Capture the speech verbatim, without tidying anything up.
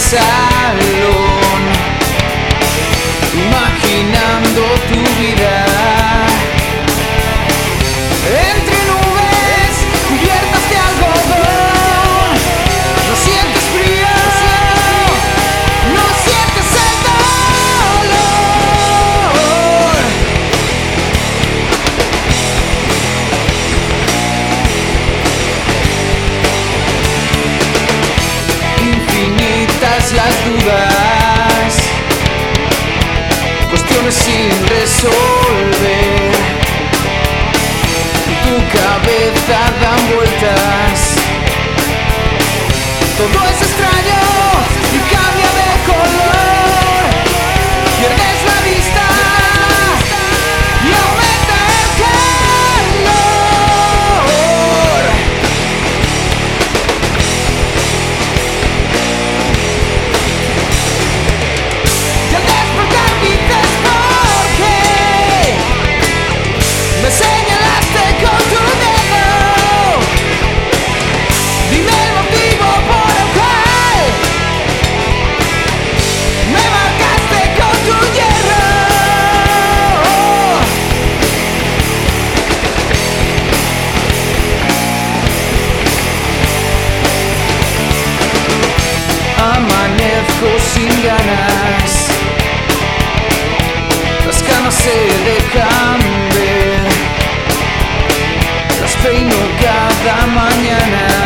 salón, imaginando tu vida entre nubes cubiertas de algodón. No sientes frío, no sientes el dolor. Infinitas las dudas, cuestiones sin resolver. Tu cabeza dan vueltas, todo es extraño y cambia de color. Pierdes la vista y aumenta el calor. Y al despertar dices ¿por qué? Me señalaste con tu dedo. Dime el motivo por el cual me marcaste con tu hierro. Amanezco sin ganas, las canas se dejan ver, las peino cada mañana.